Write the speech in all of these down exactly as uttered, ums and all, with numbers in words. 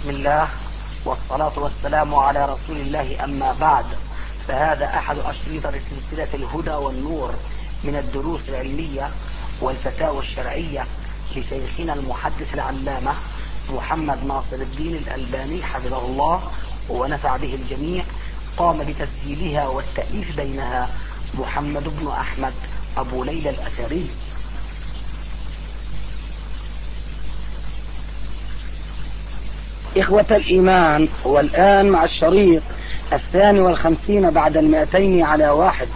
بسم الله والصلاة والسلام على رسول الله، أما بعد، فهذا أحد أشرطة سلسلة الهدى والنور من الدروس العلمية والفتاوى الشرعية لشيخنا المحدث العلامة محمد ناصر الدين الألباني حفظه الله ونفع به الجميع. قام بتسجيلها والتأليف بينها محمد بن أحمد أبو ليلى الأثري. إخوة الإيمان، والآن مع الشريط الثاني والخمسين بعد المئتين على واحد.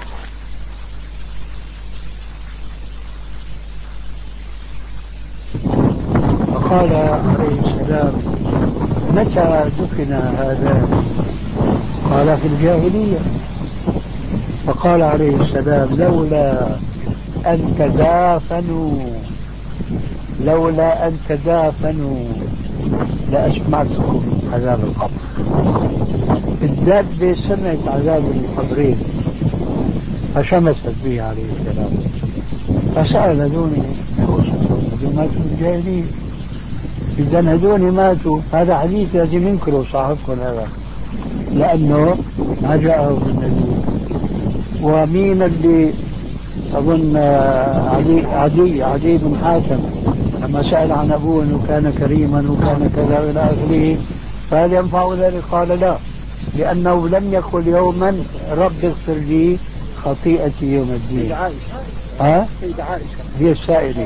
فقال عليه السلام: متى دفن هذا؟ قال: في الجاهلية. فقال عليه السلام: لولا أن تدافنوا لولا أن تدافنوا لأسمعتكم عذاب القبر. الدابة سمعت عذاب القبرين فشمست به عليه السلام، فسأل هذوني هذول ماتوا في الجاهلية، إذا هذول ماتوا، هذا حديث لازم ينكروا صاحبكم هذا، لأنه ما جاءه النبي. ومين اللي أظن عدي عدي عدي بن حاتم لما سأل عن أبوه أنه كان كريما وكان كذا إلى آخره، فهل ينفع ذلك؟ قال: لا، لأنه لم يقل يوما رب اغفر لي خطيئتي يوم الدين. ها؟ سيدة عائشة هي السائلة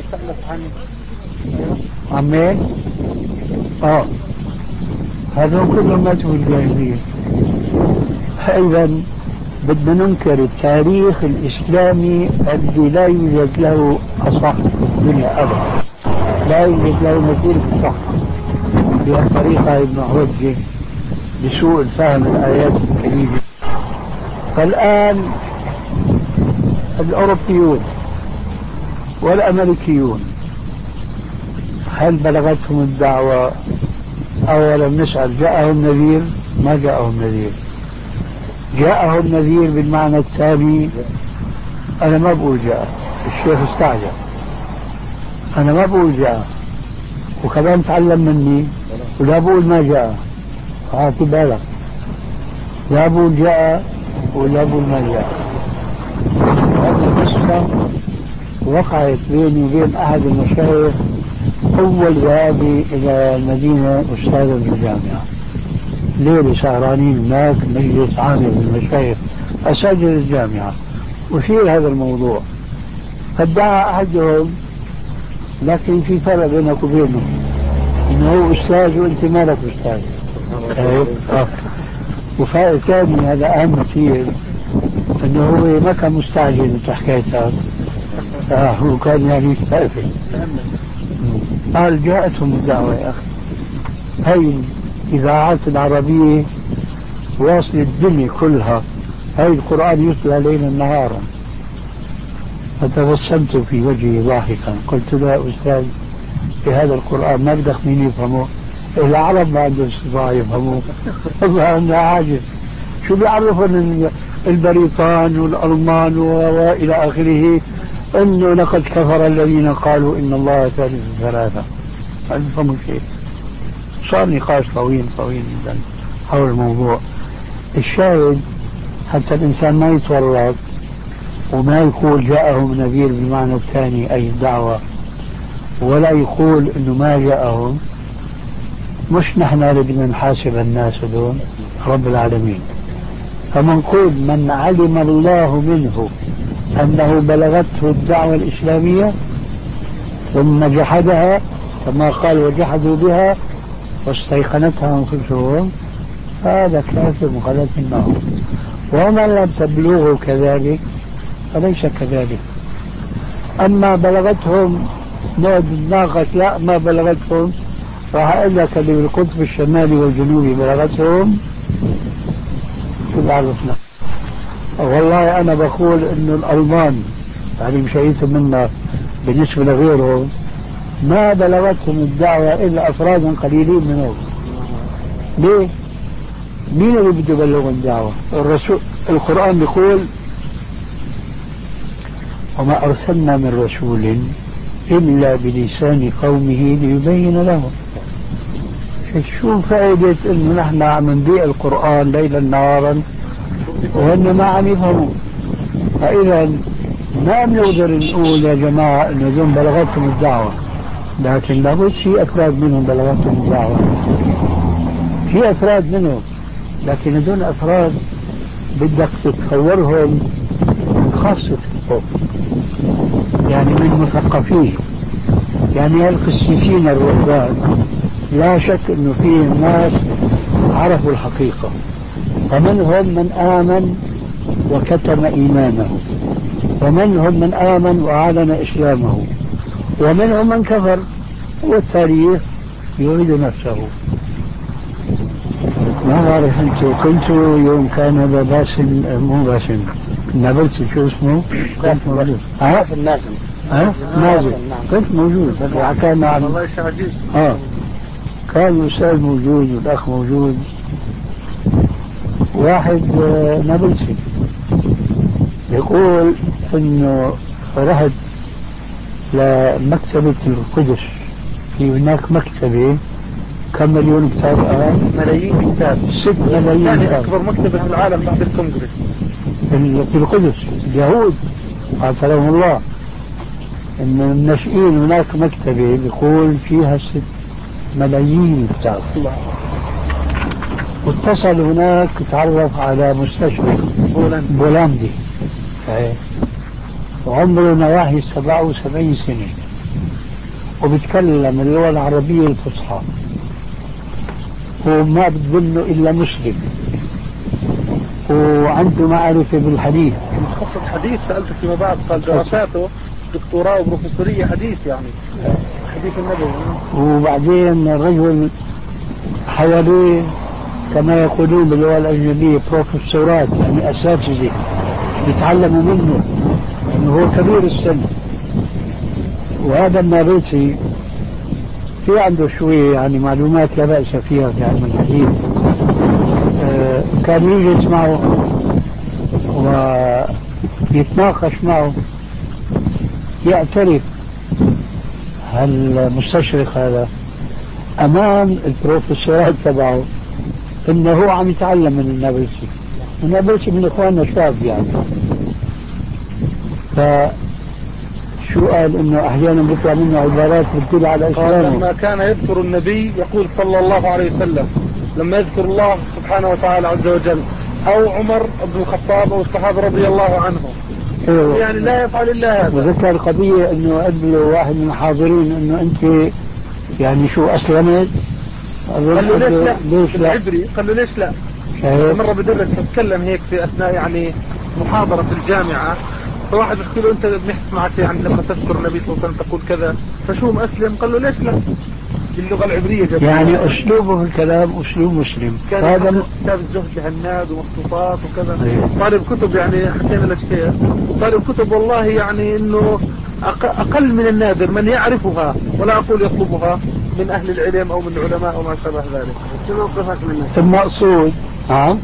عن مين؟ اه هذول كلهم ماتوا في الجاهلية. فإذا بدنا ننكر التاريخ الإسلامي الذي لا يوجد له أصح في الدنيا أبدا، لا يوجد له مثيل في الصح، بطريقة ابن عوجه بسوء الفهم الآيات الكريمة. فالآن الأوروبيون والأمريكيون هل بلغتهم الدعوة؟ أولا نسأل: جاءهم نذير؟ ما جاءهم نذير. جاءهم نذير بالمعنى الثاني؟ أنا ما بقول جاء، الشيخ استعجل، أنا ما بقول جاء، وكمان تعلم مني ولا بقول ما جاء. هاتي بالك، لا بقول جاء ولا بقول ما جاء. هذه قصة وقعت بيني وبين أحد المشايخ أول ذهابي إلى المدينة أستاذا في الجامعة، ليلة سهرانين هناك مجلس عام للمشايخ أساتذة الجامعة، وشير هذا الموضوع. فادعى أحدهم، لكن في فرق بينك وبينه، إنه هو أستاذ وأنت مالك أستاذ. آه. وفرق ثاني، هذا أهم كثير، إنه هو ما كان مستعجل بحكايتها، آه هو كان يعني خائف. قال: جاءتهم الدعوة يا أخي، هاي الإذاعات العربية واصل الدنيا كلها، هاي القرآن يتلى ليلا نهارا. فتبسمت في وجهي ضاحكا، قلت له: يا أستاذ، في هذا القرآن ما بدك مين يفهمه؟ العرب ما عندهم استطاعة يفهموه، والله عندها عاجز، شو بيعرفون البريطان والألمان وإلى آخره إنه لقد كفر الذين قالوا إن الله ثالث ثلاثة؟ ما يفهموا شيء. صار نقاش طويل طويل جدا حول الموضوع. الشاهد حتى الإنسان ما يتورط وما يقول جاءهم نذير بالمعنى الثاني أي الدعوة، ولا يقول إنه ما جاءهم. مش نحن اللي بدنا نحاسب الناس دون رب العالمين. فمنقول من علم الله منه أنه بلغته الدعوة الإسلامية ثم جحدها، كما قال: وجحدوا بها واستيقنتها أنفسهم، هذا كافر مخلد في النار. ومن لم تبلغه كذلك فليس كذلك. أما بلغتهم نقعد نتناقش، لا ما بلغتهم، راح أقول لك اللي بالقطب الشمالي والجنوبي بلغتهم، شو بعرفنا؟ والله أنا بقول إنه الألمان يعني مشيتهم منا بالنسبة لغيرهم ما بلغتهم الدعوة إلا أفرادا قليلين منهم. ليه؟ مين اللي بده يبلغهم الدعوة؟ الرسول. القرآن بيقول: وما أرسلنا من رسول إلا بلسان قومه ليبين لهم. شو فائدة إنه نحن عم نبيع القرآن ليلا نهارا وهم ما عم يفهموا؟ فإذا ما بنقدر نقول يا جماعة إنه دون بلغتهم الدعوة، لكن لابد في أفراد منهم بلغتهم الدعوة، في أفراد منهم، لكن هذول أفراد بدك تتصورهم من خاصة القوم، يعني من مثقفين، يعني القسيسين الرهبان لا شك انه فيهم ناس عرفوا الحقيقة، فمنهم من آمن وكتم إيمانه، ومنهم من آمن وأعلن إسلامه، ومنهم من كفر، والتاريخ يعيد نفسه. ما بعرف انتو كنتوا يوم كان هذا باسم، مو باسم، نابلسي شو اسمه؟ كنت موجود. ها؟ النازم. ها؟ نازم. كنت موجود. كان مع والله شعجيز. اه كان الأستاذ موجود والأخ موجود. واحد نابلسي يقول انه رحت لمكتبة القدس، في هناك مكتبة كم مليون كتاب الآن؟ ملايين كتاب، ست ملايين ثاني كتاب. أكبر مكتبة في العالم بعد الكونغرس في القدس. اليهود قاتلهم الله إن الناشئين هناك مكتبة بيقول فيها ست ملايين كتاب. واتصل هناك تعرف على مستشرق بولند. بولندي وعمره نواحي سبعة وسبعين سنة، وبيتكلم اللغة العربية الفصحى، وما بتظنه إلا مسلم، وعنده معرفة بالحديث. متخصص حديث، سألته فيما بعد قال دراساته دكتوراه وبروفيسورية حديث، يعني حديث النبوي. وبعدين الرجل حواليه كما يقولون باللغة الأجنبية بروفيسورات، يعني أساتذة يتعلموا منه، لأنه هو كبير السن. وهذا النابلسي في عنده شوية يعني معلومات لا بأس فيها في علم الحديث. آه كان يجلس معه ويتناقش معه، يعترف هالمستشرق هذا أمام البروفيسورات تبعه إنه هو عم يتعلم من النابلسي، النابلسي من إخواننا الشباب يعني. فشو قال؟ إنه أحيانا بيطلع منه عبارات بتدل على إسلامه. لما كان يذكر النبي يقول صلى الله عليه وسلم، لما يذكر الله سبحانه وتعالى عز وجل، أو عمر بن الخطاب أو الصحابة رضي الله عنهم، إيه يعني لا يفعل إلا هذا. وذكر قضية إنه قبل واحد من الحاضرين إنه أنت يعني شو أسلمت؟ قال له ليش لا؟ ليش لا؟ العبري قال له ليش لا؟ شايف؟ مرة بدرس اتكلم هيك في أثناء يعني محاضرة في الجامعة، فواحد بيحكي له أنت بنحكي معك يعني لما تذكر النبي صلى الله عليه وسلم تقول كذا، فشو مسلم؟ قال له ليش لا؟ باللغة العبرية جميلة. يعني أسلوبه في الكلام أسلوب مسلم. كان هذا كتاب الزهد لهناد ومخطوطات وكذا. طالب كتب يعني حكينا للشيخ، طالب كتب والله يعني إنه أقل من النادر من يعرفها، ولا أقول يطلبها، من أهل العلم أو من العلماء وما شابه ذلك. شنو موقفك منه؟ المقصود نعم.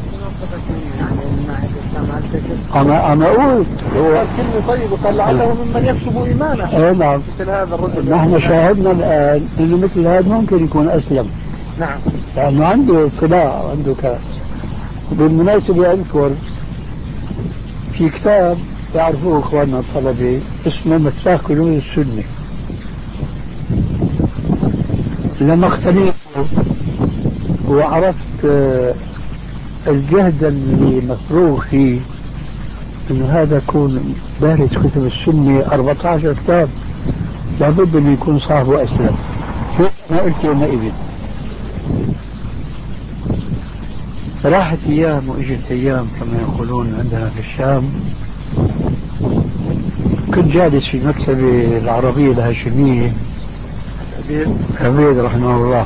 أنا أنا قلت هو قال كلمة طيبة، قال لعله ممن يكسب إيمانه. إيه نعم. مثل هذا الرجل نحن شاهدنا الآن إنه مثل هذا ممكن يكون أسلم. نعم. لأنه عنده اطلاع وعنده كلام. بالمناسبة أذكر في كتاب يعرفوه إخواننا الطلبة اسمه مفتاح كنوز السنة. لما اختلفت وعرفت الجهد اللي مفروغ فيه انه هذا يكون دارس كتب السنة أربعة عشر كتاب، لابد انه يكون صاحبه اسلم. شو ما قلت يومئذ. راحت ايام واجت ايام كما يقولون عندنا في الشام. كنت جالس في المكتبة العربية الهاشمية عبيد رحمه الله.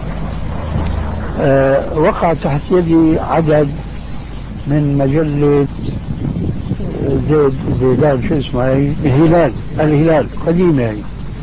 أه وقع تحت يدي عدد من مجلة زيد زيدان شو اسمها هي؟ الهلال الهلال قديمة هي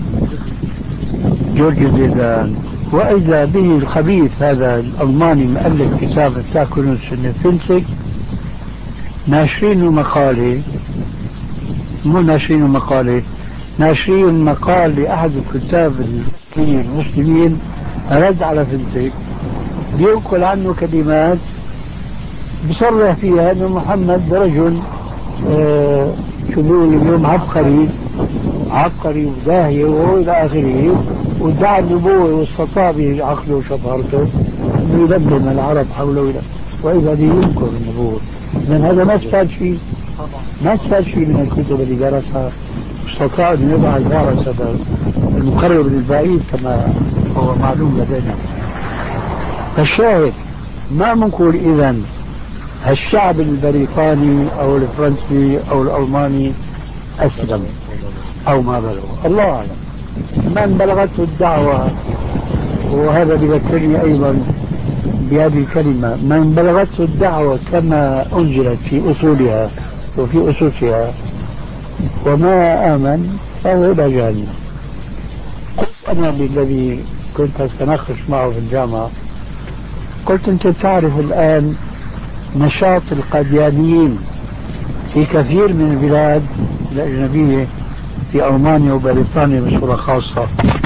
جورج زيدان. وإذا به الخبيث هذا الألماني مؤلف كتاب مفتاح كنوز السنة فلسك ناشرين مقالة، مو ناشرين مقالة، ناشرين مقال لأحد الكتاب المسلمين رد على فلسك بينقل عنه كلمات بصرح فيها أن محمد رجل آه شو بيقول اليوم عبقري عبقري وداهية وإلى آخره، وادعى النبوة واستطاع بعقله وشطارته أنه يلملم العرب حوله، وإذا به ينكر النبوة. لأن هذا ما استفاد شيء، ما استفاد شيء من الكتب اللي درسها، استطاع أن يضع الفارس المقرب للبعيد كما هو معلوم لدينا. فالشاهد ما بنقول إذن الشعب البريطاني أو الفرنسي أو الألماني أسلم أو ما بلغ، الله أعلم. من بلغته الدعوة، وهذا بذكرني أيضا بهذه الكلمة، من بلغته الدعوة كما أنزلت في أصولها وفي أسسها وما آمن فهو إلى جهنم. قلت أنا بالذي كنت أتناقش معه في الجامعة، قلت أنت تعرف الآن نشاط القاديانيين في كثير من البلاد الأجنبية، في ألمانيا وبريطانيا بصورة خاصة،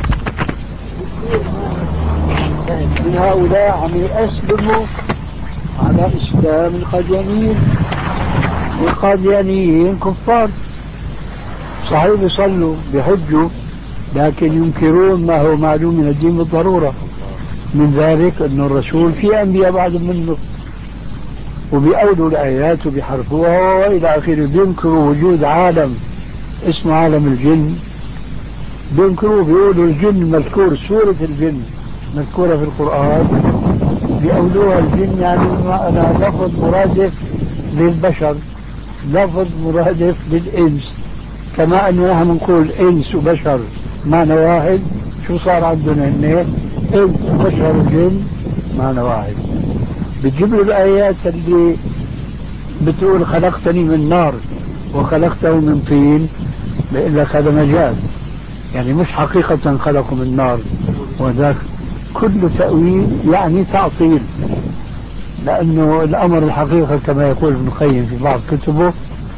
من هؤلاء عم يأسلموا على إسلام القاديانيين. والقاديانيين كفار صحيح، بيصلوا بيحجوا، لكن ينكرون ما هو معلوم من الدين بالضرورة، من ذلك أن الرسول في أنبياء بعد منه، وبيأولوا الآيات وبيحرفوها وإلى آخره. بينكروا وجود عالم اسمه عالم الجن، بينكروا بيقولوا الجن مذكور، سورة الجن مذكورة في القرآن، بيأولوها الجن يعني أنا لفظ مرادف للبشر، لفظ مرادف للإنس، كما أنه نحن نقول إنس وبشر معنى واحد. شو صار عندنا هنا؟ إنس وبشر وجن معنى واحد. بتجيب له الآيات اللي بتقول خلقتني من نار وخلقته من طين، بيقول لك هذا مجاز، يعني مش حقيقة خلقه من نار، وذاك كل تأويل يعني تعطيل، لأنه الأمر الحقيقة كما يقول ابن القيم في بعض كتبه: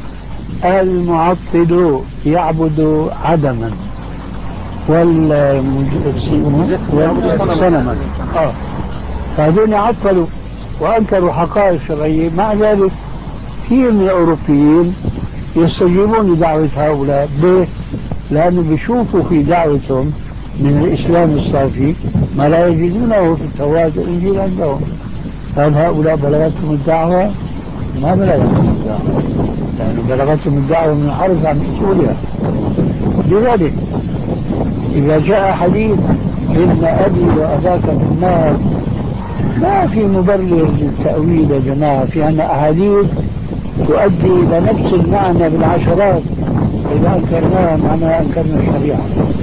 المعطل يعبد عدما والمجسم صنما. آه. فهذين عطلوا وأنكروا حقائق شرعية. مع ذلك كثير من الأوروبيين يستجيبون لدعوة هؤلاء. ليه؟ لأنه بيشوفوا في دعوتهم من الإسلام الصافي ما لا يجدونه في التوراة والإنجيل عندهم. هل هؤلاء بلغتهم الدعوة؟ ما بلغتهم الدعوة، لأنه بلغتهم الدعوة من حرص عن أصولها. لذلك إذا جاء حديث إن أبي وأباك في النار، ما في مبرر للتأويل يا جماعة، في أن أحاديث تؤدي إلى نفس المعنى بالعشرات، إذا أنكرناها معناها أنكرنا الشريعة.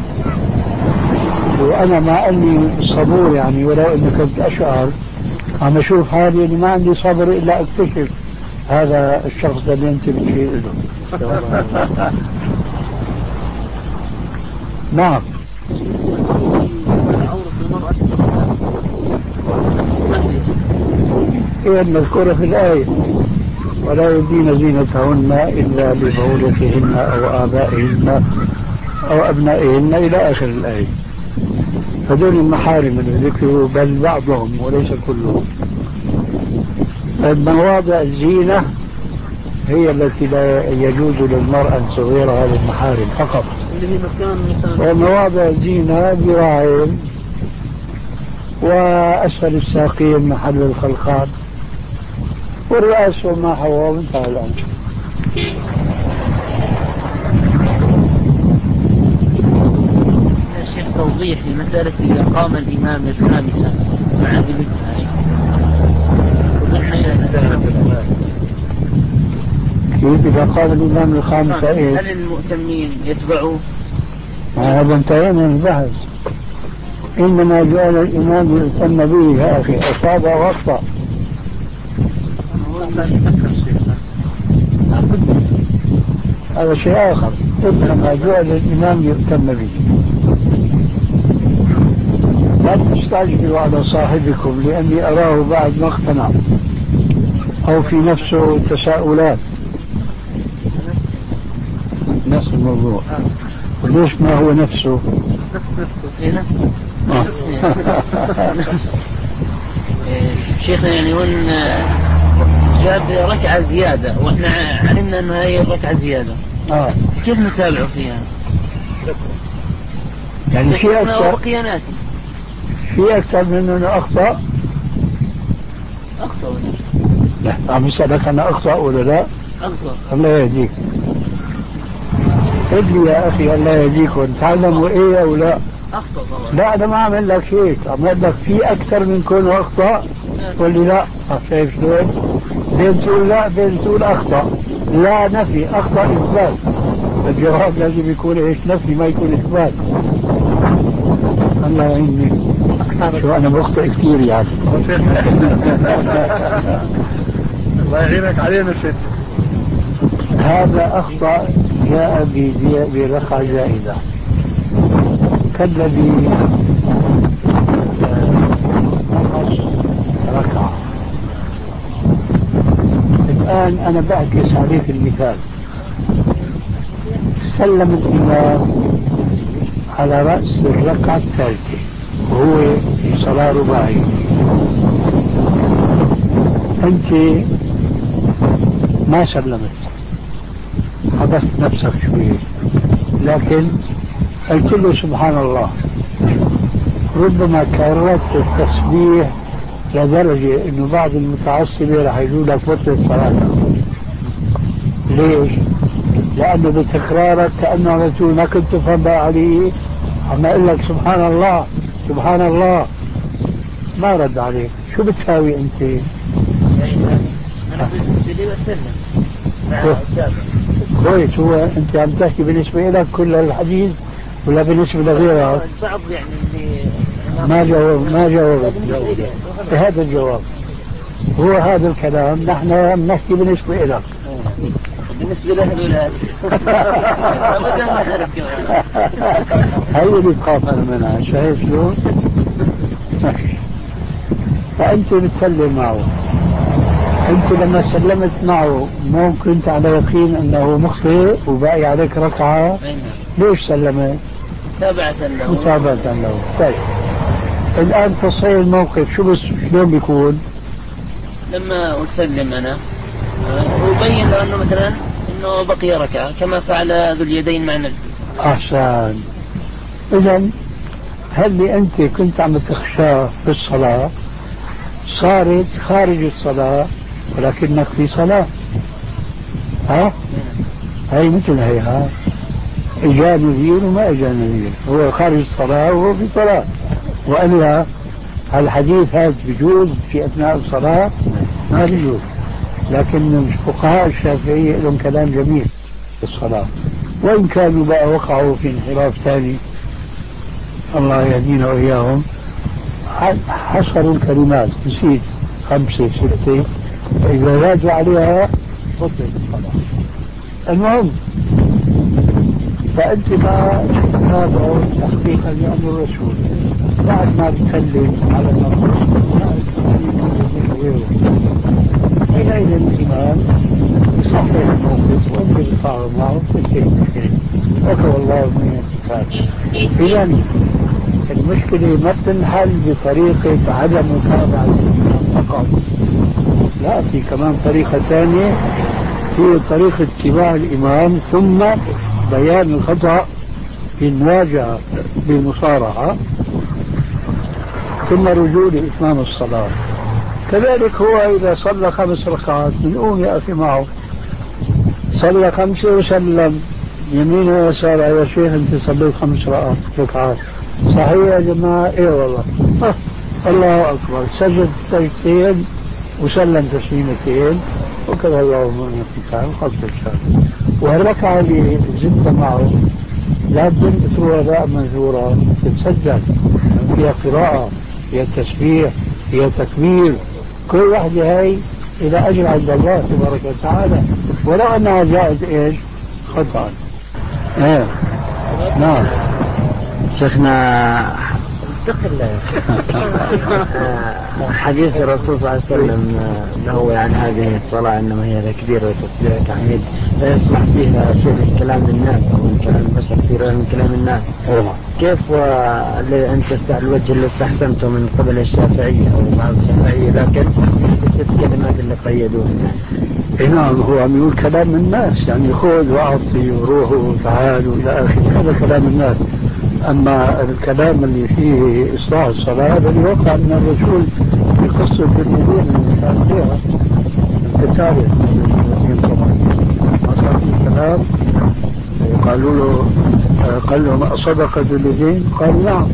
وأنا مع أني صبور يعني، ولو أني كنت أشعر عم أشوف حالي أني ما عندي صبر إلا أكتشف هذا الشخص الذي أنت بتشير له. نعم. إيه المذكورة في الآية: ولا يبدين زينتهن إلا لبعولتهن أو آبائهن أو أبنائهن إلى آخر الآية. هذول المحارم اللي ذكروا، بل بعضهم وليس كلهم. مواضع الزينة هي التي لا يجوز للمرأة أن تغير هذه المحارم فقط، ومواضع الزينة ذراعين وأسفل الساقين محل الخلقان والرأس وما حواه وانتهى الأمر. يا شيخ توضيح لمسألة إذا قام الإمام الخامسة مع بمثلها، كيف إذا قام الإمام الخامسة إيه؟ هل المؤتمين يتبعوا؟ هذا انتهينا من البحث. إنما جعل الإمام يؤتم به يا أخي، أصاب وأخطأ. هذا شيء آخر. إنما جعل الإمام يؤتم به. لا تستعجلوا على صاحبكم، لأني أراه بعد ما اقتنع أو في نفسه تساؤلات. نفس الموضوع. وليش ما هو نفسه؟ شيخنا يعني هون جاب ركعة زيادة وإحنا علمنا أنها هي ركعة زيادة آه. كيف نتابعه فيها؟ يعني في أكثر بقي ناسي في أكثر من أنه أخطأ أخطأ لا عم يسألك أنا أخطأ ولا لا؟ أخطأ الله يهديك. قل لي يا أخي الله يهديك وتعلموا إيه أو لا؟ أخطأ طبعا. لا أنا ما أعمل لك هيك، أعمل لك في أكثر من كونه أخطأ قل لي لا. شايف شلون؟ بين تقول لا بين تقول أخطأ. لا نفي، أخطأ إثبات. الجواب لازم يكون إيش؟ نفي ما يكون إثبات. الله يعيني. شو أنا بخطئ كثير يعني. الله يعينك علينا شيء. هذا أخطأ جاء برقعة زائدة كالذي نقص ركعة. الآن أنا بعكس عليك المثال. سلم الإمام على رأس الركعة الثالثة وهو في صلاة رباعية. أنت ما سلمت، حبست نفسك شوية، لكن قلت له سبحان الله. ربما كررت التسبيح لدرجة انه بعض المتعصبة راح يقول لك بطلت صلاتك. ليش؟ لانه بتكرارك كأنه على طول ما كنت تفهم عليه عم اقول لك سبحان الله سبحان الله. ما رد عليك. شو بتساوي انت؟ انا بدي بسلم كويس. هو انت عم تحكي بالنسبة لك كل الحديث ولا بالنسبة لغيرك؟ بعض يعني اللي ما جاوب ما جاوب هذا الجواب. هو هذا الكلام نحن نحكي بالنسبة لك. بالنسبة له الأولاد هاي اللي بخاف أنا منها. شايف شلون؟ فأنت بتسلم معه. أنت لما سلمت معه مو كنت على يقين أنه مخطئ وباقي عليك ركعة؟ ليش سلمت؟ متابعة له. متابعة له. طيب الآن تصحيح الموقف شو بس شلون بيكون؟ لما أسلم أنا أبين له أنه مثلا أنه بقي ركعة كما فعل ذو اليدين مع نفسه. أحسن. إذن هل أنت كنت عم تخشى في الصلاة صارت خارج الصلاة ولكنك في صلاة. ها؟ هاي مثل هي. ها؟ إجا نذير وما إجا نذير. هو خارج الصلاة وهو في صلاة. وإلا الحديث هذا بيجوز في أثناء الصلاة؟ ما بيجوز. لكن الفقهاء الشافعية لهم كلام جميل في الصلاة، وإن كانوا بقى وقعوا في انحراف ثاني الله يهدينا وإياهم. حصروا الكلمات نسيت خمسة ستة إذا زادوا عليها بطلت الصلاة. المهم فأنت ما تتابعوا تحقيقا لأمر الرسول بعد ما بتسلم على النصر حينئذ الإمام يصحح الموقف وأنت بتفاعل معه تنتهي وكفى الله من الاتفاق. إذن المشكلة ما بتنحل بطريقة عدم متابعة فقط، لا، في كمان طريقة ثانية هي طريقة اتباع الإمام ثم بيان الخطأ في المواجهة بالمصارعة ثم رجوع لإتمام الصلاة. كذلك هو إذا صلى خمس ركعات بنقوم يا أخي معه صلى خمسة وسلم يمين ويسار. يا شيخ أنت صليت خمس ركعات صحيح يا جماعة؟ إيه والله. الله أكبر. سجد سجدتين وسلم تسليمتين وكذا الله من القتال خلص الشهر. والركعة اللي زدت معه لابد تروى باء منثورة تتسجل فيها قراءة فيها تسبيح فيها تكبير. كل واحدة هاي إلى أجر عند الله تبارك وتعالى ولو أنها جاءت إيش خطأ. إيه نعم. شيخنا اتق الله. حديث الرسول صلى الله عليه وسلم أنه يعني هذه الصلاة إنما هي تكبير وتسبيح وتحميد لا يصلح فيها شيء من كلام الناس أو من كلام البشر كثير من كلام الناس. كيف أنت الوجه اللي استحسنته من قبل الشافعية أو بعض الشافعية لكن ست كلمات اللي قيدوها؟ نعم، هو عم يقول كلام الناس، يعني خذ وأعطي وروحوا وتعالوا إلى آخره، هذا كلام الناس. أما الكلام اللي فيه إصلاح الصلاة الذي وقع من الرسول في قصة المدينة اللي كان فيها القتال ما صار فيه كلام، وقالوا له قال لهم أصدق الذين؟ قال نعم.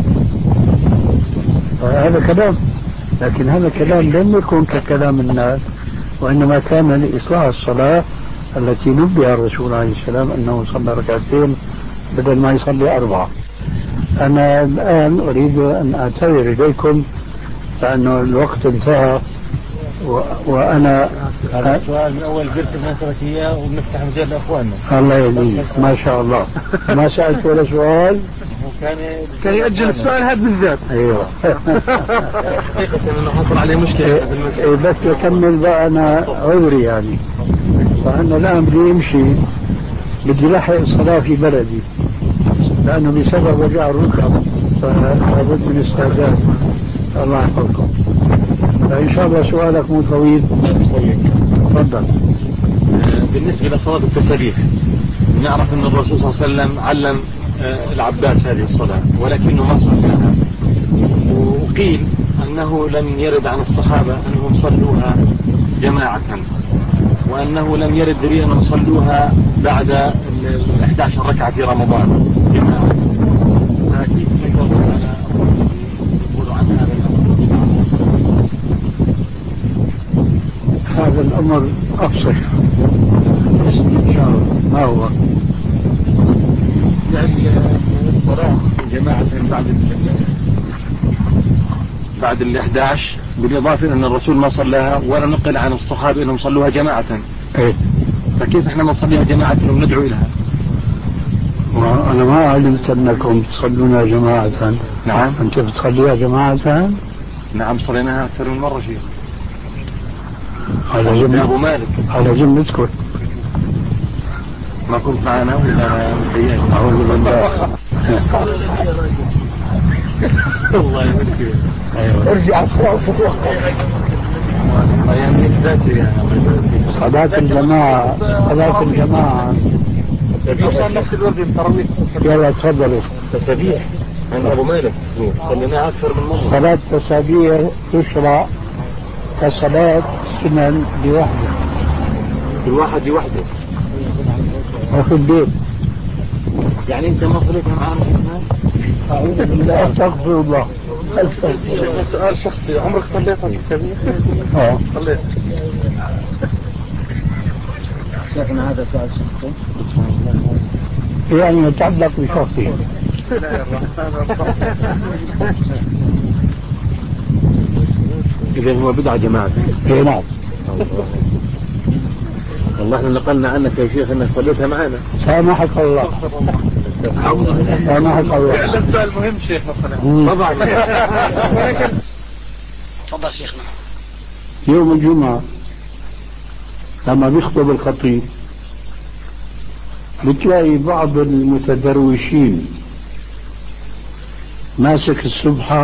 هذا كلام، لكن هذا كلام لم يكن ككلام الناس، وإنما كان لإصلاح الصلاة التي نبه الرسول عليه السلام أنه صلى ركعتين بدل ما يصلي أربعة. أنا الآن أريد أن أعتذر إليكم لأنه الوقت انتهى، و... وأنا هذا السؤال من أول قلت بنترك إياه وبنفتح مجال لأخواننا. الله يهديك ما شاء الله. ما سألت ولا سؤال. كان كان يأجل السؤال هذا بالذات. أيوه. حقيقة إنه حصل عليه مشكلة. إيه بس أكمل بقى أنا عذري يعني، فأنا الآن بدي أمشي، بدي لحق الصلاة في بلدي لأنه بسبب وجع الركب فلابد من استعداد. الله يحفظكم. فإن شاء الله سؤالك مو طويل. تفضل. بالنسبة لصلاة التسبيح نعرف أن الرسول صلى الله عليه وسلم علم العباس هذه الصلاة ولكنه ما صلاها، وقيل أنه لم يرد عن الصحابة أنهم صلوها جماعة، وأنه لم يرد دليل أنهم صلوها بعد ال إحدى عشرة ركعة في رمضان جماعة. فكيف يقولون على يقولوا عن هذا الأمر؟ هذا الأمر أفصح إن شاء الله. ما هو يعني الصلاة جماعة بعد بعد ال إحدى عشر، بالإضافة أن الرسول ما صلاها ولا نقل عن الصحابة أنهم صلوها جماعة. إيه؟ فكيف إحنا ما نصليها جماعة وندعو إلها؟ وأنا ما علمت أنكم تصلونها جماعة. نعم. أنت بتصليها جماعة؟ نعم صليناها أكثر من مرة شيخ. على جنب أبو مالك. على جنب اذكر. ما كنت معنا ولا متهيأ؟ أعوذ بالله. الله يمسك. أيوة. ارجع بسرعة وتتوقف. يعني ذاتي يعني صلاة الجماعة صلاة الجماعة عشان نفس الوقت التراويح. يلا تفضلوا. تسبيح عند أبو مالك صليناها أكثر من مرة. صلاة تسابيح تشرع كصلاة سنن بوحده، الواحد لوحده وفي البيت. يعني أنت ما صليتها معنا؟ أعوذ بالله. أستغفر الله. سؤال شخصي، عمرك صليتها تسبيح؟ اه صليت. شيخنا هذا سؤال شخصي يعني يتعلق بشخصي. إذا هو بدعة جماعة. اي نعم. والله احنا نقلنا عنك يا شيخ انك صليتها معنا. سامحك الله. سامحك الله. هذا السؤال مهم شيخ مثلا. طبعا. تفضل شيخنا. يوم الجمعة لما بيخطب الخطيب بتلاقي بعض المتدروشين ماسك السبحة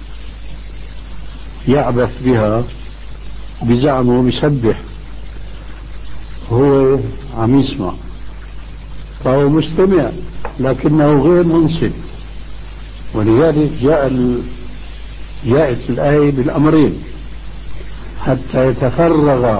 يعبث بها بزعمه بيسبح، هو عم يسمع فهو مستمع لكنه غير منصت. ولذلك جاء ال... جاءت الآية بالأمرين حتى يتفرغ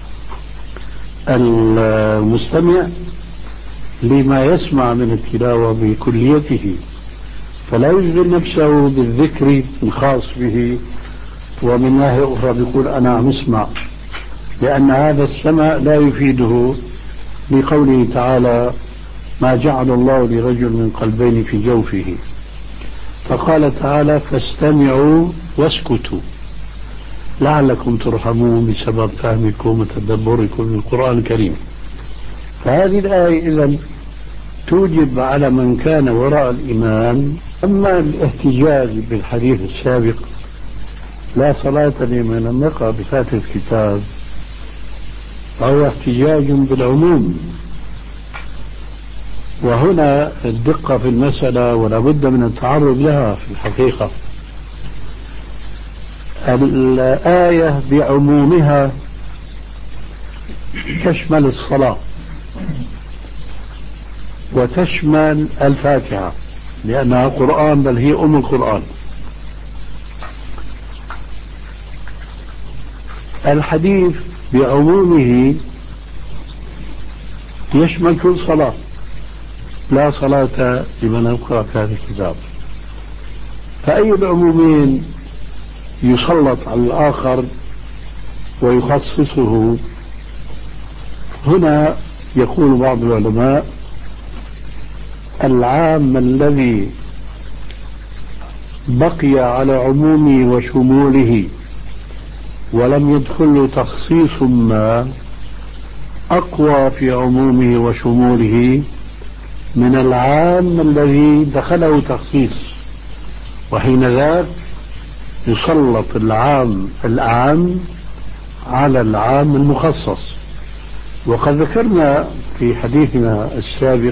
المستمع لما يسمع من التلاوة بكليته، فلا يشغل نفسه بالذكر الخاص به، ومن ناحية أخرى بيقول أنا عم اسمع، لأن هذا السمع لا يفيده لقوله تعالى ما جعل الله لرجل من قلبين في جوفه. فقال تعالى فاستمعوا واسكتوا لعلكم ترحمون بسبب فهمكم وتدبركم للقرآن الكريم. فهذه الآية إذن توجب على من كان وراء الإمام أما الاحتجاج بالحديث السابق لا صلاة لمن لم يقرأ بفاتحة الكتاب فهو احتجاج بالعموم، وهنا الدقة في المسألة ولا بد من التعرض لها في الحقيقة. الآية بعمومها تشمل الصلاة وتشمل الفاتحة لأنها قرآن، بل هي أم القرآن. الحديث بعمومه يشمل كل صلاة، لا صلاة لمن يقرأ في هذا الكتاب. فأي العمومين يسلط على الآخر ويخصصه؟ هنا يقول بعض العلماء العام الذي بقي على عمومه وشموله ولم يدخل تخصيص ما أقوى في عمومه وشموله من العام الذي دخله تخصيص، وحين ذاك يسلط العام الأعم على العام المخصص. وقد ذكرنا في حديثنا السابق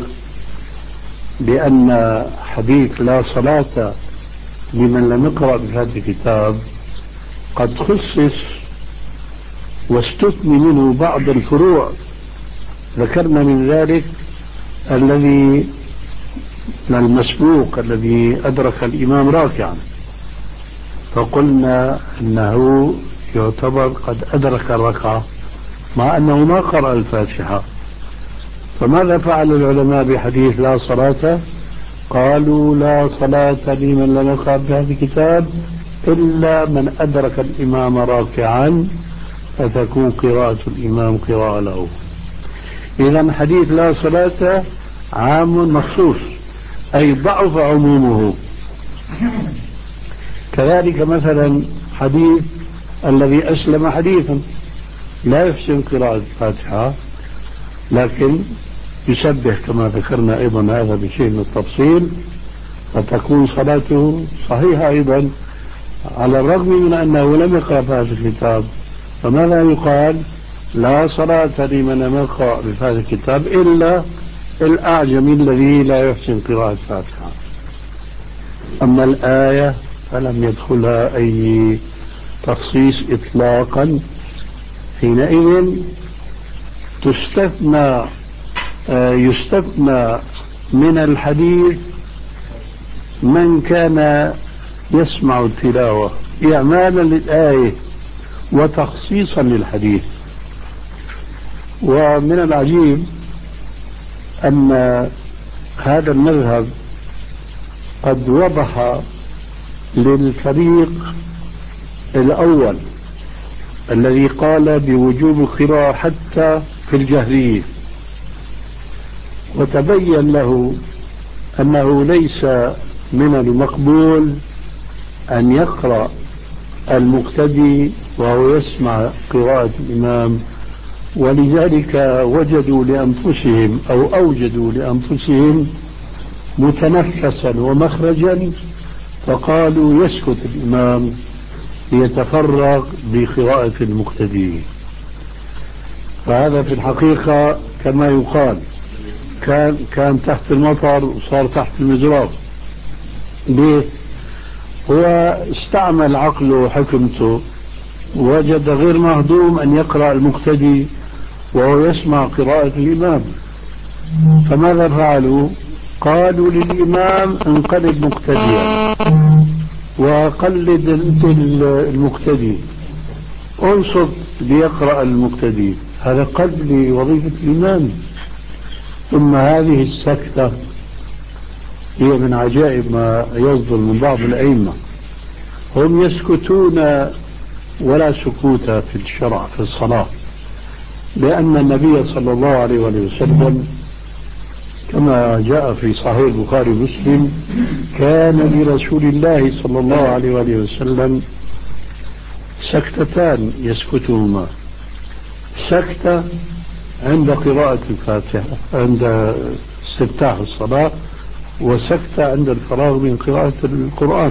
بأن حديث لا صلاة لمن لم يقرأ بهذا الكتاب قد خصص واستثني منه بعض الفروع. ذكرنا من ذلك الذي المسبوق الذي أدرك الإمام راكعا، فقلنا أنه يعتبر قد أدرك الركعة مع أنه ما قرأ الفاتحة. فماذا فعل العلماء بحديث لا صلاة؟ قالوا لا صلاة لمن لم يقرأ بهذا الكتاب إلا من أدرك الإمام راكعا فتكون قراءة الإمام قراءة له. إذن حديث لا صلاة عام مخصوص، أي ضعف عمومه. كذلك مثلا حديث الذي أسلم حديثا لا يحسن قراءة الفاتحة لكن يسبح كما ذكرنا أيضا هذا بشيء من التفصيل، فتكون صلاته صحيحة أيضا على الرغم من أنه لم يقرأ في هذا الكتاب. فماذا يقال؟ لا صلاة لمن لم يقرأ في هذا الكتاب إلا الأعجمي الذي لا يحسن قراءة الفاتحة. أما الآية فلم يدخلها أي تخصيص إطلاقا، حينئذ تستثنى يستثنى من الحديث من كان يسمع التلاوة إعمالا للآية وتخصيصا للحديث. ومن العجيب أن هذا المذهب قد وضح للفريق الأول الذي قال بوجوب القراءة حتى في الجهرية، وتبين له أنه ليس من المقبول أن يقرأ المقتدي وهو يسمع قراءة الإمام، ولذلك وجدوا لأنفسهم أو أوجدوا لأنفسهم متنفسا ومخرجا فقالوا يسكت الإمام ليتفرغ بقراءة المقتدي. فهذا في الحقيقة كما يقال كان كان تحت المطر وصار تحت المزراب. ليه؟ هو استعمل عقله وحكمته، وجد غير مهضوم أن يقرأ المقتدي وهو يسمع قراءة الإمام، فماذا فعلوا؟ قالوا للإمام انقلب مقتديا وقلد المقتدي، انصت ليقرأ المقتدي، هذا قلد لوظيفة الإمام. ثم هذه السكتة هي من عجائب ما يصدر من بعض الأئمة، هم يسكتون ولا سكوت في الشرع في الصلاة، لأن النبي صلى الله عليه وسلم كما جاء في صحيح البخاري ومسلم كان لرسول الله صلى الله عليه وسلم سكتتان يسكتهما، سكتة عند قراءة الفاتحة عند استفتاح الصلاة، وسكت عند الفراغ من قراءة القرآن،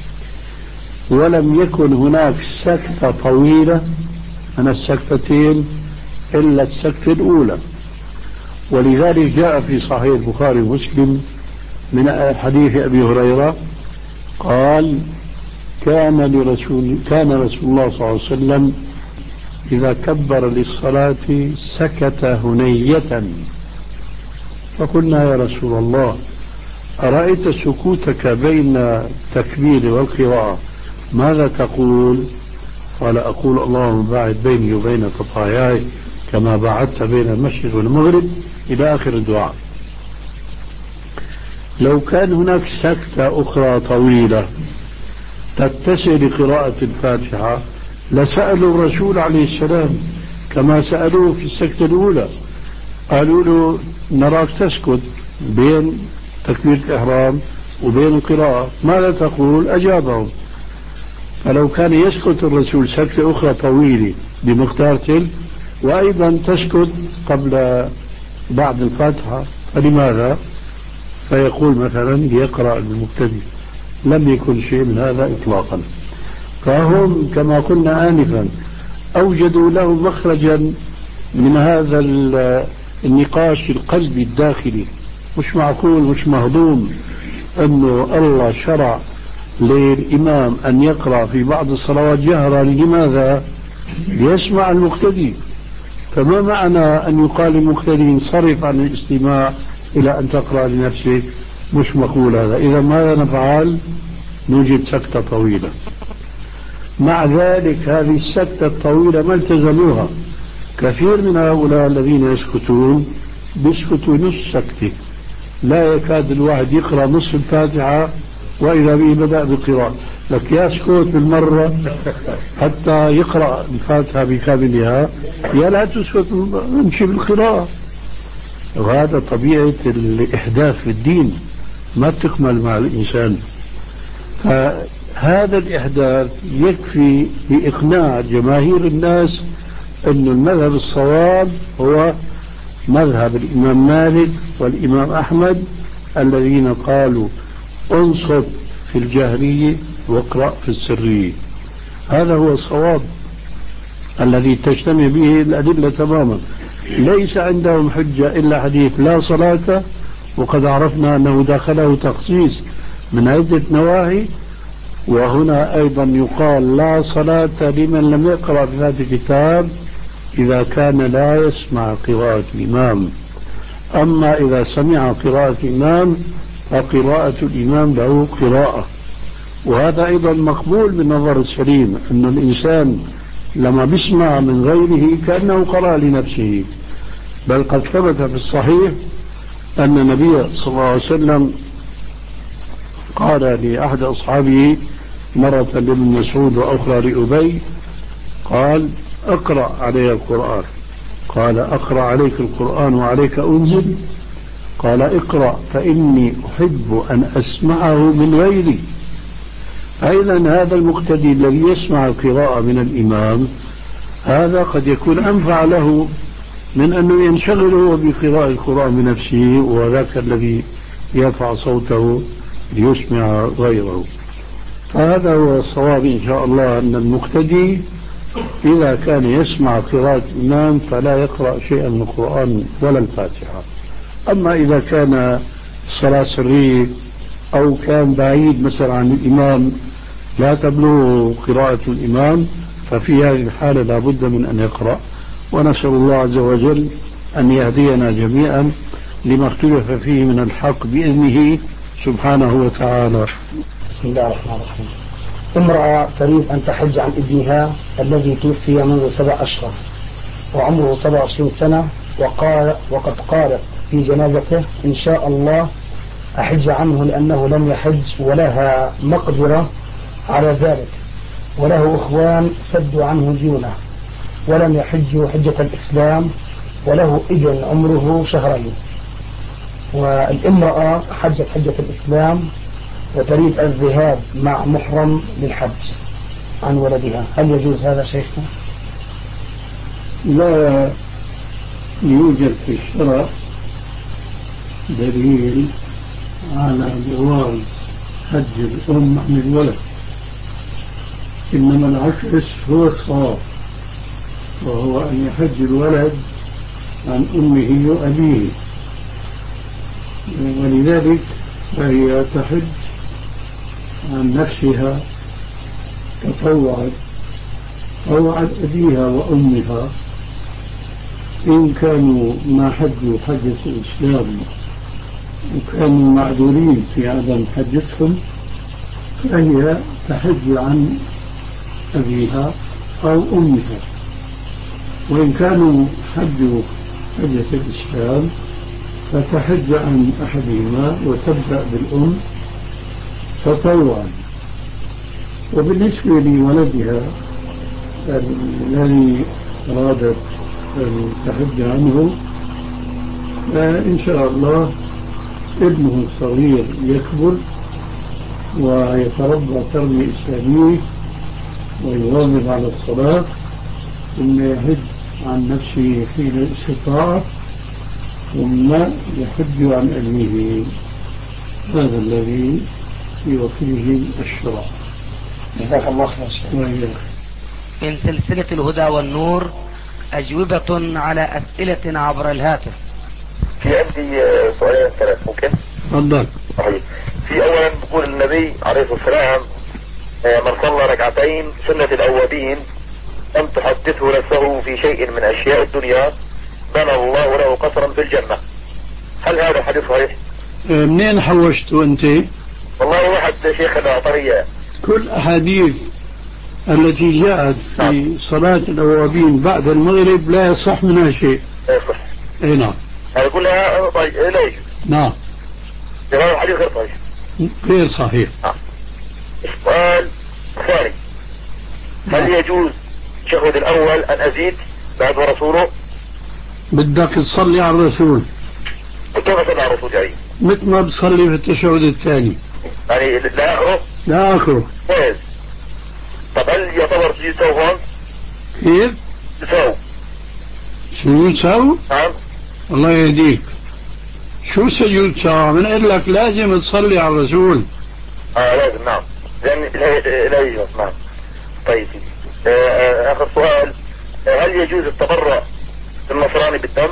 ولم يكن هناك سكتة طويلة من السكتتين إلا السكتة الأولى. ولذلك جاء في صحيح البخاري ومسلم من حديث أبي هريرة قال كان لرسول كان رسول الله صلى الله عليه وسلم إذا كبر للصلاة سكت هنية، فقلنا يا رسول الله أرأيت سكوتك بين التكبير والقراءة ماذا تقول؟ قال أقول اللهم باعد بيني وبين خطاياي كما بعدت بين المشرق والمغرب إلى آخر الدعاء. لو كان هناك سكتة أخرى طويلة تتسع لقراءة الفاتحة لسألوا الرسول عليه السلام كما سألوه في السكتة الأولى، قالوا له نراك تسكت بين تكبيرة الإحرام وبين القراءة ماذا تقول؟ أجابهم. فلو كان يسكت الرسول سكتة أخرى طويلة بمقدار تلك وأيضا تسكت قبل بعد الفاتحة فلماذا؟ فيقول مثلا يقرأ المبتدئ، لم يكن شيء من هذا إطلاقا. فهم كما قلنا آنفا أوجدوا له مخرجا من هذا النقاش القلبي الداخلي. مش معقول مش مهضوم أنه الله شرع للإمام أن يقرأ في بعض الصلوات جهرا، لماذا؟ ليسمع المقتدي. فما معنى أن يقال للمقتدي انصرف عن الاستماع إلى أن تقرأ لنفسك؟ مش مقول هذا. إذا ماذا نفعل؟ نوجد سكتة طويلة. مع ذلك هذه السكتة الطويلة ما التزموها. كثير من هؤلاء الذين يسكتون بيسكتوا نص سكتة، لا يكاد الواحد يقرأ نصف الفاتحة وإذا به بدأ بالقراءة، لك يسكت بالمرة حتى يقرأ الفاتحة بكاملها، يا لا تسكت نمشي بالقراءة. وهذا طبيعة الإحداث في الدين ما بتكمل مع الإنسان. فهذا الإحداث يكفي لإقناع جماهير الناس أن المذهب الصواب هو مذهب الإمام مالك والإمام أحمد الذين قالوا انصت في الجهرية واقرأ في السرية. هذا هو الصواب الذي تجتمع به الأدلة تماما. ليس عندهم حجة إلا حديث لا صلاة، وقد عرفنا أنه داخله تخصيص من عدة نواهي. وهنا أيضا يقال لا صلاة لمن لم يقرأ في هذا الكتاب إذا كان لا يسمع قراءة الإمام. أما إذا سمع قراءة الإمام فقراءة الإمام له قراءة. وهذا أيضا مقبول بالنظر السليم، أن الإنسان لما بيسمع من غيره كأنه قرأ لنفسه. بل قد ثبت في الصحيح أن النبي صلى الله عليه وسلم قال لأحد أصحابه مرة لابن مسعود وأخرى لأبي، قال اقرأ علي القرآن. قال أقرأ عليك القرآن وعليك أنزل؟ قال اقرأ فإني أحب أن أسمعه من غيري. أيضا هذا المقتدي الذي يسمع القراءة من الإمام هذا قد يكون أنفع له من أنه ينشغل هو بقراءة القرآن بنفسه، وذاك الذي يرفع صوته ليسمع غيره. فهذا هو الصواب إن شاء الله، أن المقتدي إذا كان يسمع قراءة الإمام فلا يقرأ شيئا من القرآن ولا الفاتحة. أما إذا كان صلاة سرية أو كان بعيد مثلا عن الإمام لا تبلغ قراءة الإمام ففي هذه الحالة لا بد من أن يقرأ. ونسأل الله عز وجل أن يهدينا جميعا لما اختلف فيه من الحق بإذنه سبحانه وتعالى. بسم الله الرحمن الرحيم. امرأة تريد أن تحج عن ابنها الذي توفي منذ سبع أشهر وعمره سبع وعشرين سنة، وقال وقد قالت في جنازته إن شاء الله أحج عنه لأنه لم يحج ولها مقدرة على ذلك، وله أخوان سدوا عنه ديونه ولم يحجوا حجة الإسلام، وله ابن عمره شهرين. والامرأة حجت حجة الإسلام وتريد الذهاب مع محرم للحج عن ولدها، هل يجوز هذا شيخنا؟ لا يوجد في الشرع دليل على جواز حج الأم عن الولد، إنما العكس هو الصواب، وهو أن يحج الولد عن أمه وأبيه، ولذلك فهي تحج عن نفسها تطوعا أو عن أبيها وأمها إن كانوا ما حجوا حجة الإسلام وكانوا معذورين في عدم حجتهم، فهي تحج عن أبيها أو أمها. وإن كانوا حجوا حجة الإسلام فتحج عن أحدهما وتبدأ بالأم تطوعا. وبالنسبة لولدها الذي أرادت أن تحج عنه، فإن شاء الله ابنه الصغير يكبر ويتربى تربية إسلامية ويواظب على الصلاة، ثم يحج عن نفسه حين الاستطاعة، ثم يحج عن أبيه. هذا الذي يوفيه الشرع. جزاك الله خير. من سلسلة الهدى والنور أجوبة على أسئلة عبر الهاتف. في عندي سؤالين ثلاث ممكن؟ تفضل. صحيح. في أولا بيقول النبي عليه الصلاة والسلام من صلى ركعتين سنة الأوابين لم تحدثه نفسه في شيء من أشياء الدنيا بنى الله له قصرا في الجنة. هل هذا حديث صحيح؟ منين حوشته أنت؟ والله واحد شيخنا أعطاني. كل أحاديث التي جاءت في صلاة الأوابين بعد المغرب لا يصح منها شيء. لا يصح. اي نعم. يقول لها طيب لا يجوز. نعم. هذا الحديث غير صحيح. غير صحيح. نعم. السؤال الثاني، هل يجوز التشهد الأول أن أزيد بعد ورسوله؟ بدك تصلي على الرسول. كيف أصلي على الرسول يعني؟ مثل ما بتصلي في التشهد الثاني. يعني لا آخره؟ لا آخره. كويس. طب هل يعتبر سجود سهو هون؟ كيف؟ سهو. سجود سهو؟ نعم. الله يهديك. شو سجود سهو؟ من قال لك لازم تصلي على الرسول. اه لازم نعم. لأن لا, لا يجوز. نعم. طيب. آه آخر سؤال، هل يجوز التبرع للنصراني بالدم؟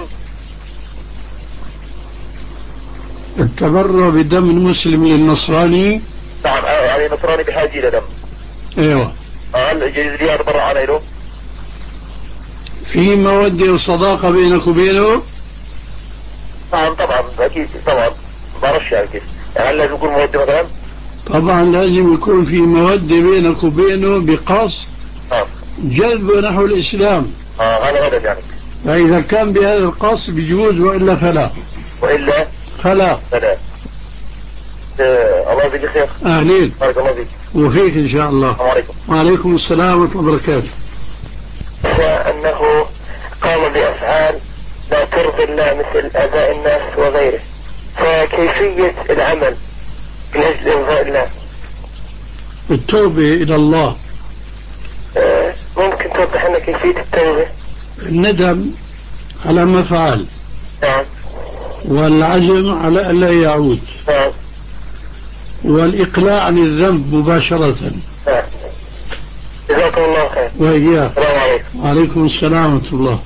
التبرع بدم المسلم للنصراني؟ نعم. آه يعني نصراني بحاجة إلى دم. ايوه. هل يجوز لي اتبرع عليه؟ في مودة وصداقة بينك وبينه؟ نعم طبعا اكيد طبعا. ما بعرفش يعني كيف. هل لازم يكون مودة مثلا؟ طبعا لازم يكون في مودة بينك وبينه بقصد آه. جذبه نحو الإسلام. اه هذا هدف يعني. فإذا كان بهذا القصد بيجوز، وإلا فلا. وإلا فلا. فلا. آه الله يجزيك خير. أهلين. بارك الله فيك. وفيك إن شاء الله. السلام عليكم. وعليكم السلام ورحمة الله وبركاته. أنه قام بأفعال لا ترضي الله مثل أذى الناس وغيره، فكيفية العمل من أجل إرضاء الله؟ التوبة إلى الله. آه ممكن توضح لنا كيفية التوبة؟ الندم على ما فعل. نعم. والعزم على ألا يعود. نعم. والإقلاع عن الذنب مباشرة. نعم. جزاكم الله خير. وإياك. السلام عليكم. وعليكم السلام ورحمة الله.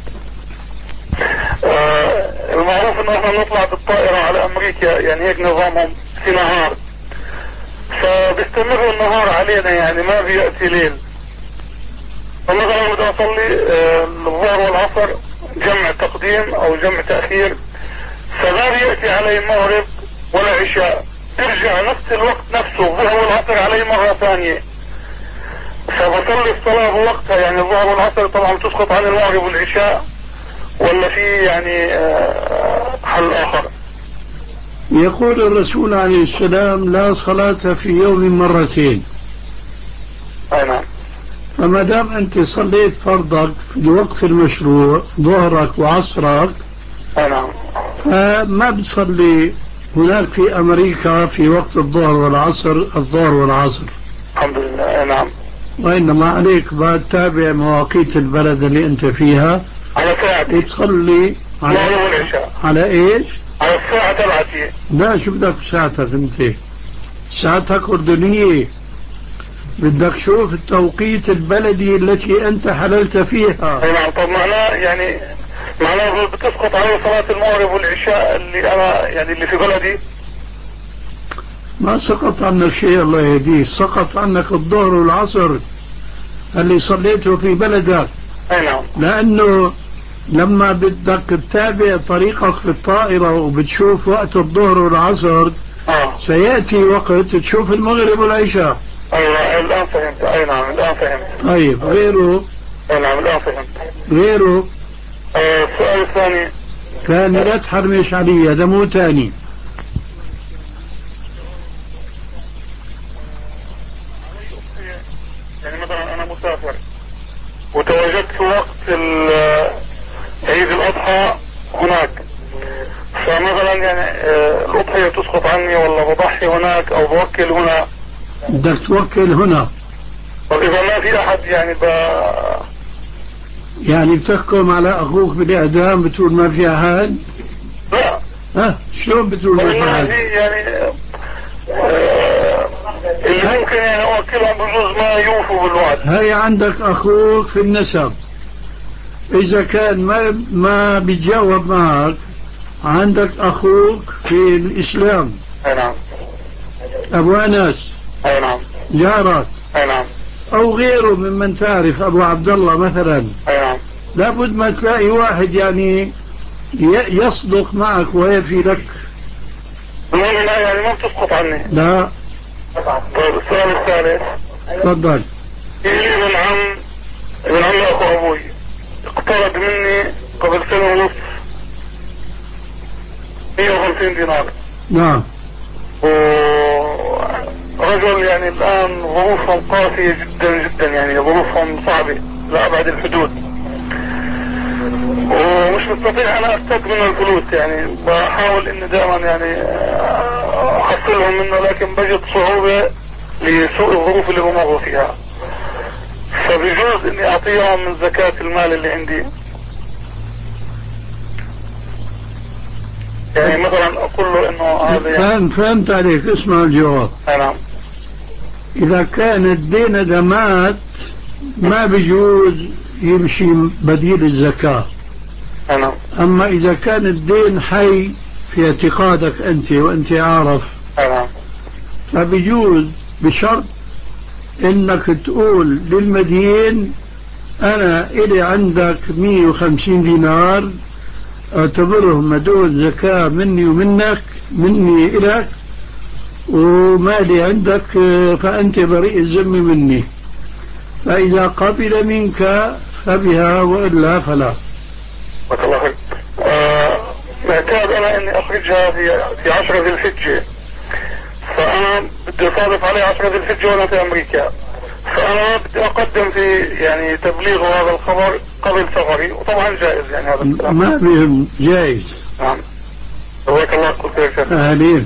آه المعروف أنه احنا نطلع بالطائرة على أمريكا، يعني هيك نظامهم في نهار، فبيستمر النهار علينا يعني ما بيأتي ليل. فمثلا بدي أصلي آه الظهر والعصر جمع تقديم أو جمع تأخير، فما بيأتي علي المغرب ولا عشاء، ترجع نفس الوقت نفسه الظهر والعصر علي مرة ثانية، فبصلي الصلاة بوقتها يعني الظهر والعصر طبعا تسقط عن المغرب والعشاء، ولا في يعني حل آخر؟ يقول الرسول عليه السلام لا صلاة في يوم مرتين. أي نعم. فما دام أنت صليت فرضك في الوقت المشروع ظهرك وعصرك، أي نعم، فما بتصلي هناك في أمريكا في وقت الظهر والعصر الظهر والعصر. الحمد لله. أي نعم. وإنما عليك بعد تابع مواقيت البلد اللي أنت فيها على ساعتي وتصلي على, على, على إيش؟ على الساعة تبعتي. لا شو بدك ساعتك انت؟ ساعتك أردنية، بدك شوف التوقيت البلدي التي أنت حللت فيها. أي نعم. طب معناه يعني معناه بتسقط علي صلاة المغرب والعشاء اللي أنا يعني اللي في بلدي؟ ما سقط عنك شيء الله يهديه، سقط عنك الظهر والعصر اللي صليته في بلدك. أي نعم. لأنه لما بدك تتابع طريقك في الطائرة وبتشوف وقت الظهر والعصر آه. سيأتي وقت تشوف المغرب والعشاء. أيوة الآن فهمت. أي نعم الآن فهمت. طيب غيره؟ أي نعم الآن فهمت. غيره؟ آه السؤال الثاني. ثاني لا تحرمش علي، هذا مو ثاني. يعني مثلا أنا مسافر وتواجدت في وقت عيد الأضحى هناك، فمثلا يعني آه الأضحية تسقط عني ولا بضحي هناك أو بوكل هنا؟ بدك توكل هنا. طب إذا ما في أحد يعني ب... يعني بتحكم على أخوك بالإعدام بتقول ما في أحد؟ لا. ها شلون بتقول ما في أحد؟ يعني آه اللي ممكن يعني أوكلهم بجوز ما يوفوا بالوعد. هاي عندك أخوك في النسب، إذا كان ما ما بيتجاوب معك عندك أخوك في الإسلام. أي نعم. أبو أنس. أي نعم. جارك. أي نعم. أو غيره ممن تعرف، أبو عبد الله مثلا. أي نعم. لابد ما تلاقي واحد يعني يصدق معك ويفي لك. المهم يعني ما بتسقط عني. لا. طيب السؤال الثالث. تفضل. إلي ابن عم ابن عم أخو أبوي اقترض مني قبل سنة ونصف مئة وخمسين دينار. نعم. ورجل يعني الآن ظروفهم قاسية جدا جدا، يعني ظروفهم صعبة لأبعد الحدود، ومش مستطيع أنا أستك منه الفلوس، يعني بحاول إني دائما يعني أحصلهم منه، لكن بجد صعوبة لسوء الظروف اللي بمر فيها. فبيجوز إني أعطيهم من زكاة المال اللي عندي؟ يعني مثلا أقول له إنه هذا يعني فهمت عليك. اسمع الجواب. نعم. إذا كان الدين ده مات ما بيجوز يمشي بديل الزكاة. نعم. أما إذا كان الدين حي في اعتقادك أنت وأنت عارف نعم. فبيجوز بشرط إنك تقول للمدين أنا إلي عندك مئة وخمسين دينار اعتبرهم هدول زكاة مني ومنك، مني إلك، ومالي عندك فأنت بريء الذمة مني، فإذا قبل منك فبها وإلا فلا. بارك الله فيك. معتاد أنا إني أخرجها في في عشرة ذي الحجة، فأنا بدي أصادف عليه عشرة ذي الحجة وأنا في أمريكا، فأنا بدي أقدم في يعني تبليغ هذا الخبر قبل سفري، وطبعا جائز يعني هذا الكلام. ما بهم جائز. نعم. جزاك الله كل خير شيخ. أهلين.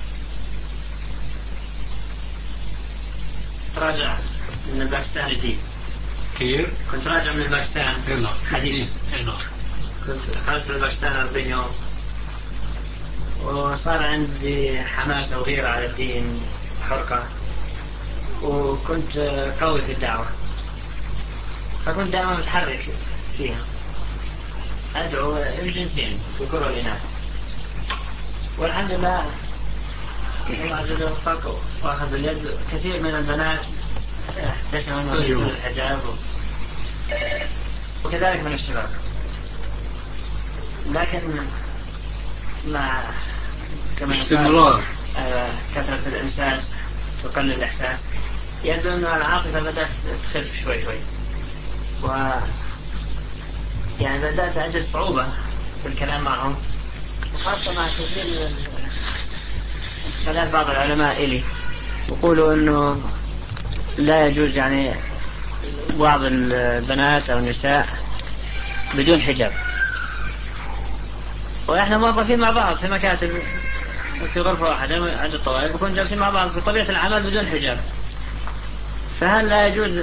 راجع من الباكستان جديد. كيف؟ كنت راجع من الباكستان حديث. كنت خرجت من الباكستان أربعين يوم، وصار عندي حماسة وغيرة على الدين، حرقة، وكنت قوي في الدعوة، فكنت دائما متحرك فيها، أدعو الجنسين الذكور والإناث، والحمد لله الله عز وجل وفقه وأخذ باليد كثير من البنات احتشموا في الحجاب، وكذلك من الشباب. لكن مع كما استمرار كثرة الإنساس تقلل الإحساس، يبدو أن العاطفة بدأت تخف شوي شوي، و يعني بدأت أجد صعوبة في الكلام معهم، وخاصة مع كثير من كلام بعض العلماء إلي يقولوا أنه لا يجوز يعني بعض البنات أو النساء بدون حجاب، وإحنا موظفين مع بعض في مكاتب في غرفة واحدة عند الطوائف، نكون جالسين مع بعض في طبيعة العمل بدون حجاب، فهل لا يجوز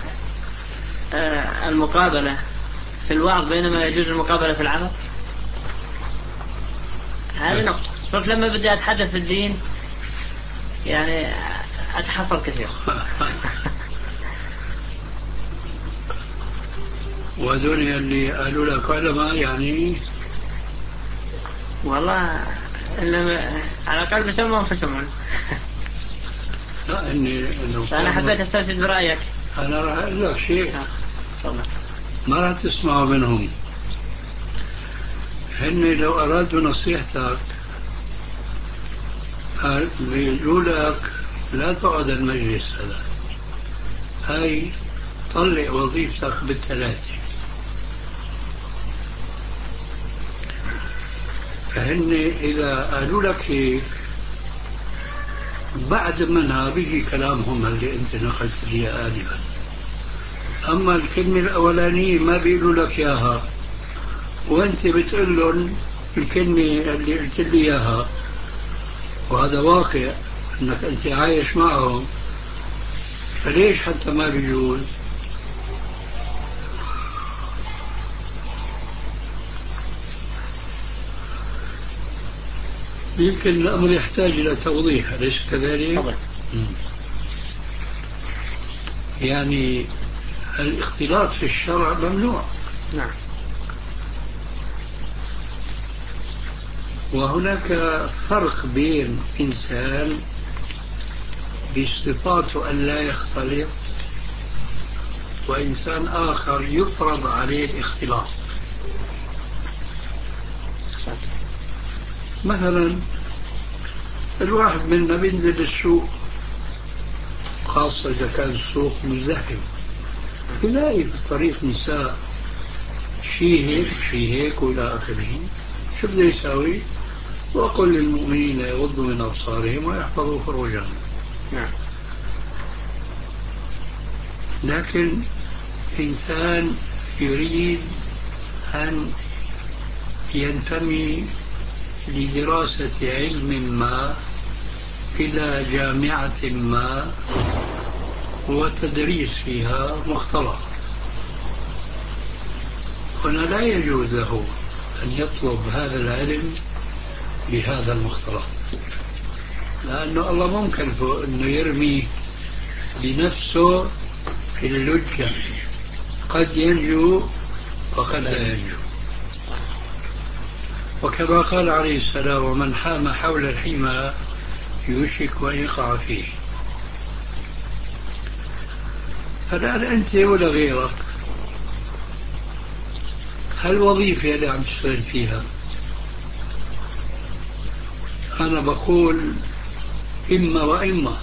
المقابلة في الوعظ بينما يجوز المقابلة في العمل؟ هذه نقطة. صرت لما بدي أتحدث في الدين يعني أتحفظ كثير. وهذول اللي قالوا لك علماء يعني والله إنما على الأقل بسموا أنفسهم. لا إني إنه فأنا حبيت أسترشد برأيك. أنا راح أقول لك شيء تفضل. ما راح تسمعوا منهم. هن لو أرادوا نصيحتك بيقولوا لك لا تقعد المجلس هذا، هاي طلع وظيفتك بالثلاثة. فهن إذا قالوا لك هيك بعد منها بيجي كلامهم اللي أنت نقلت لي آنفا. أما الكلمة الأولانية ما بيقولوا لك إياها وأنت بتقول لهم الكلمة اللي قلت لي إياها، وهذا واقع أنك أنت عايش معهم، فليش حتى ما بيجوز؟ يمكن الأمر يحتاج إلى توضيح، أليس كذلك؟ طبعا. يعني الاختلاط في الشرع ممنوع. نعم. وهناك فرق بين إنسان بصفاته أن لا يختلط وإنسان آخر يفرض عليه الاختلاط. مثلا الواحد منا بينزل السوق، خاصة إذا كان السوق مزدحم، يلاقي في الطريق نساء شي هيك شي هيك وإلى آخره. شو بده يساوي؟ وقل للمؤمنين يغضوا من أبصارهم ويحفظوا فروجهم. نعم. لكن إنسان يريد أن ينتمي لدراسة علم ما إلى جامعة ما وتدريس فيها مختلط، هنا لا يجوز له أن يطلب هذا العلم بهذا المختلط، لأنه الله ممكن أنه يرمي بنفسه في اللجة، قد ينجو وقد لا ينجو. وكما قال عليه السلام: ومن حام حول الحمى يوشك أن يقع فيه. فالآن أنت ولا غيرك، هالوظيفة اللي عم تشتغل فيها، أنا بقول إما وإما،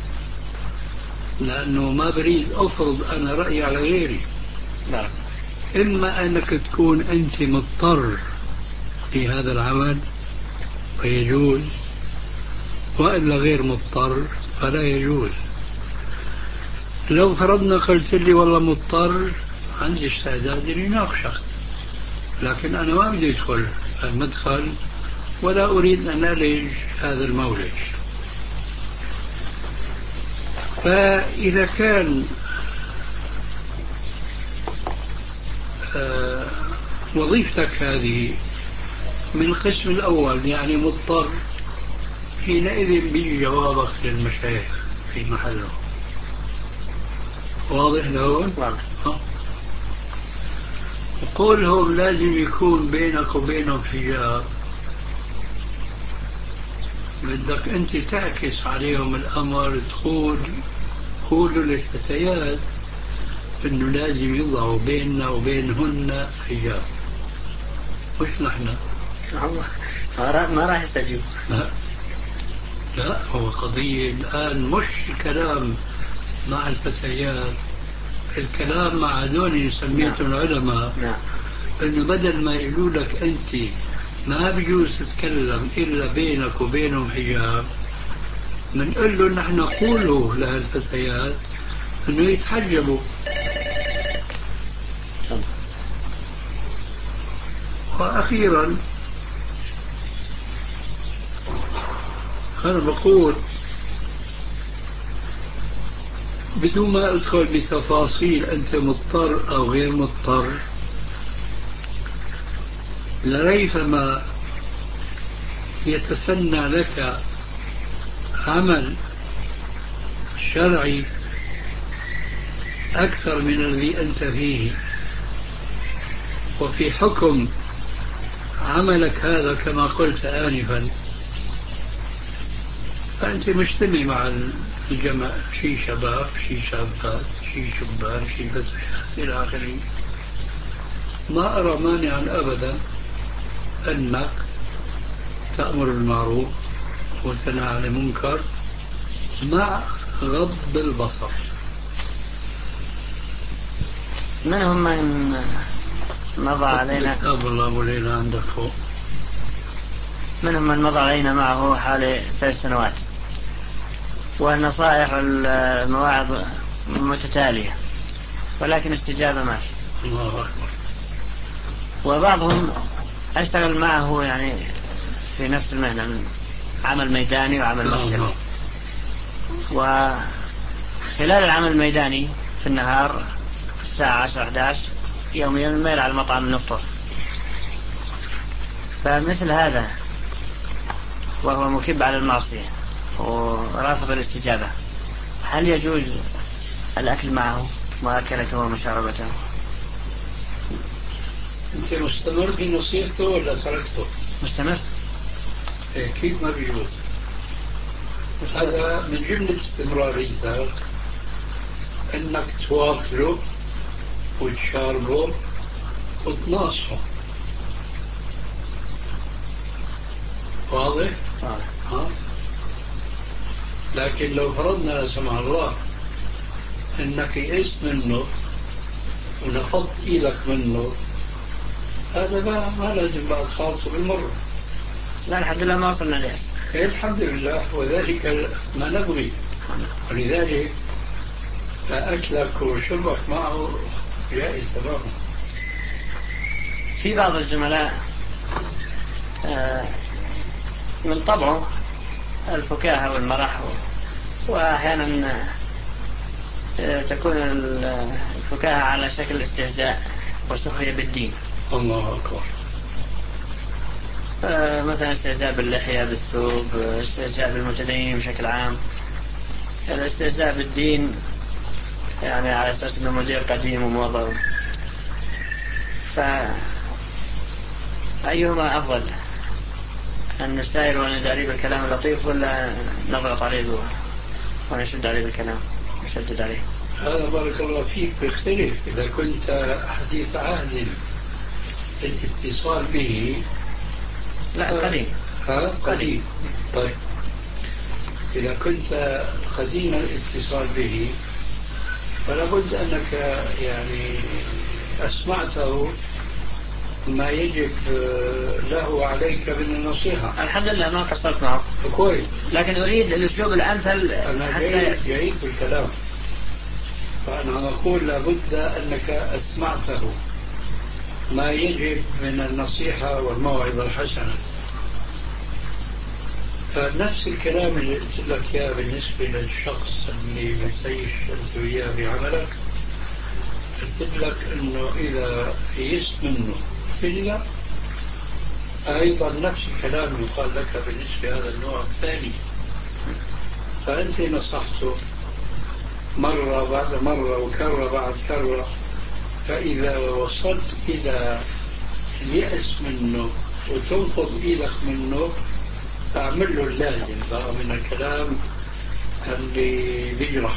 لأنه ما بريد أفرض أنا رأيي على غيري. نعم. إما أنك تكون أنت مضطر في هذا العمل فيجوز، وإلا غير مضطر فلا يجوز. لو فرضنا قلت لي والله مضطر، عندي استعداد لنناقشك، لكن أنا ما بدي أدخل المدخل ولا أريد أن ألج هذا المولج. فإذا كان آه وظيفتك هذه من القسم الأول يعني مضطر، حينئذ بيجي جوابك للمشايخ في محله. واضح لهون؟ واضح. وقولهم لازم يكون بينك وبينهم حجاب، بدك أنت تعكس عليهم الأمر، تقول قولوا للفتيات إنه لازم يضعوا بيننا وبينهن حجاب، مش نحن. ما راح يستجيب. لا. لا، هو قضية الآن مش كلام مع الفتيات، الكلام مع هذول سميتهم العلماء. نعم. إنه بدل ما يقولوا لك أنت ما بيجوز تتكلم إلا بينك وبينهم حجاب، بنقول له نحن نقوله لهالفتيات إنه يتحجبوا. وأخيرا أنا بقول بدون ما أدخل بتفاصيل أنت مضطر أو غير مضطر، لريثما يتسنى لك عمل شرعي أكثر من الذي أنت فيه، وفي حكم عملك هذا كما قلت آنفا فأنت مجتمع مع الجمع، شي شباب شي شابات شي شبان شي فتيات إلى آخره. ما أرى مانعا أبدا أنك تأمر بالمعروف وتنهى عن المنكر مع غض البصر. منهم من مضى علينا الله أبو ليلى عندك فوق. منهم من مضى علينا معه حوالي ثلاث سنوات، والنصائح والمواعظ متتالية، ولكن استجابة ما في. الله أكبر. وبعضهم أشتغل معه يعني في نفس المهنة، من عمل ميداني وعمل مكتبي. وخلال العمل الميداني في النهار الساعة عشرة أحد عشر يوميا الميل على المطعم نفطر. فمثل هذا وهو مكب على المعصية ورافض الاستجابة، هل يجوز الأكل معه وأكلته ومشاربته؟ أنت مستمر في نصيحته ولا تركته؟ مستمر. إيه كيف ما بيجوز؟ هذا من جملة استمراريته أنك تواكله وتشاربه وتناصحه. واضح؟ ها؟ لكن لو فرضنا لا سمح الله أنك يئست منه ونفضت إيدك منه، هذا ما, ما لازم بقى تخالطه بالمرة. لا الحمد لله ما وصلنا ليس. الحمد لله، وذلك ما نبغي. ولذلك فأكلك وشربك معه جائز تماما. في بعض الزملاء من طبعه الفكاهة والمرح، وأحيانا تكون الفكاهة على شكل استهزاء وسخرية بالدين. الله أكبر. مثلا استهزاء باللحية بالثوب، استهزاء بالمتدين بشكل عام، الاستهزاء بالدين يعني على أساس أنه مدير قديم وموظف. فأيهما أفضل، أن نسائل ونداري بالكلام اللطيف ولا نضغط عليه ونشد عليه بالكلام نشدد عليه؟ هذا بارك الله فيك بيختلف. إذا كنت حديث عهد الاتصال به لا قديم. ها قديم. طيب إذا كنت قديم الاتصال به فلا بد أنك يعني أسمعته ما يجب له عليك من النصيحة. الحمد لله ما قصرت معه كويس، لكن أريد الأسلوب الأمثل. أنا جيد, جيد بالكلام. فأنا أقول لابد أنك أسمعته ما يجب من النصيحة والموعظة الحسنة. فنفس الكلام اللي قلت لك إياه بالنسبة للشخص اللي بتعيش أنت وياه في عملك، قلت لك إنه إذا يئست منه فيلا أيضا نفس الكلام يقال لك بالنسبة لهذا النوع الثاني. فأنت نصحته مرة بعد مرة وكرة بعد كرة، فإذا وصلت إلى اليأس منه وتنقض إيدك منه فأعمل له اللازم بقى من الكلام اللي بيجرح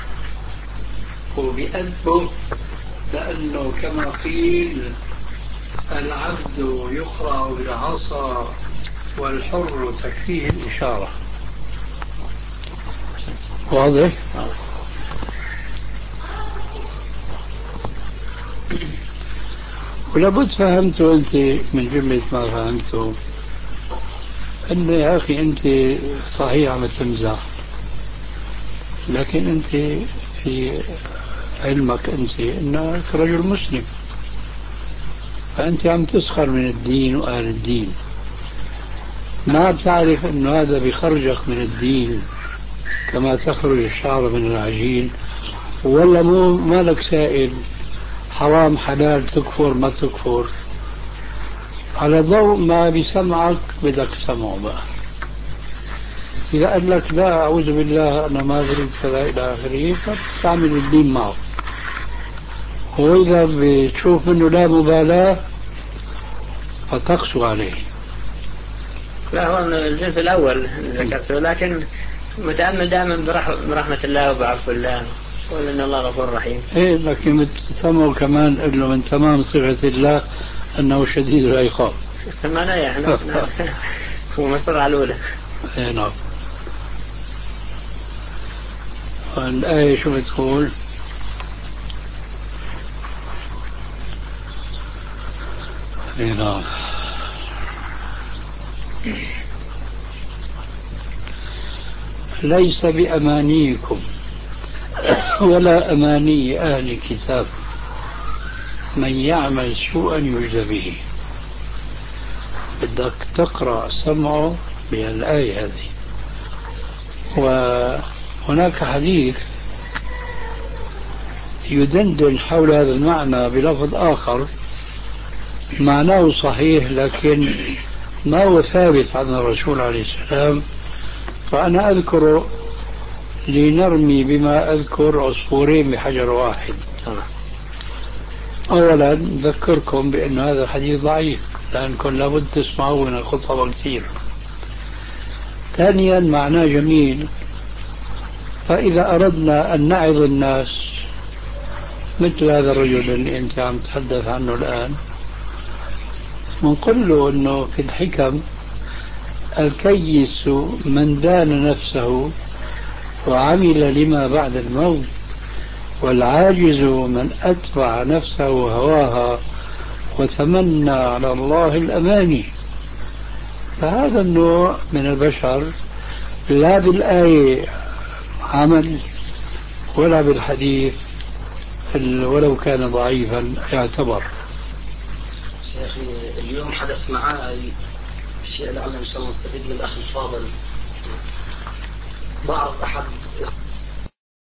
وبيأدبه، لأنه كما قيل العبد يقرأ بالعصا والحر تكفيه الإشارة. واضح؟ ولابد فهمته أنت من جملة ما فهمته أن يا أخي أنت صحيح عم تمزح، لكن أنت في علمك أنت أنك رجل مسلم، فأنت عم تسخر من الدين وأهل الدين. ما بتعرف أنه هذا بيخرجك من الدين كما تخرج الشعر من العجين، ولا مو مالك سائل حرام حلال تكفر ما تكفر. على ضوء ما بسمعك بدك تسمعه بقى. إذا قال لك لا أعوذ بالله أنا ما أريد كذا إلى آخره فتستعمل الدين معه. وإذا بتشوف منه لا مبالاة فتقسو عليه. لا هو الجزء الأول ذكرته، لكن متأمل دائما برحمة الله وبعفو الله قول إن الله غفور رحيم. إيه لكن تسمعه كمان إنه من تمام صفة الله أنه شديد العقاب. سمعنا يا إحنا هو مصر على الأولى. إيه نعم. الآية شو بتقول؟ إيه نعم. ليس بأمانيكم ولا أماني أهل الكتاب من يعمل سوءا يجزى به. بدك تقرأ سمعه بالآية هذه. وهناك حديث يدندن حول هذا المعنى بلفظ آخر معناه صحيح لكن ما هو ثابت عن الرسول عليه السلام، فأنا أذكر لنرمي بما أذكر عصفورين بحجر واحد. أولا أذكركم بأن هذا الحديث ضعيف لأنكم لابد تسمعوه من الخطبة كثير. ثانيا معناه جميل، فإذا أردنا أن نعظ الناس مثل هذا الرجل اللي أنت عم تتحدث عنه الآن ونقول له أنه في الحكم الكيس من دان نفسه وعمل لما بعد الموت، والعاجز من أتبع نفسه هواها وتمنى على الله الأماني. فهذا النوع من البشر لا بالآية عمل ولا بالحديث ولو كان ضعيفا يعتبر. شيخي اليوم حدث معي شيء لعل إن شاء الله نستفيد من الأخ الفاضل. بعض أحد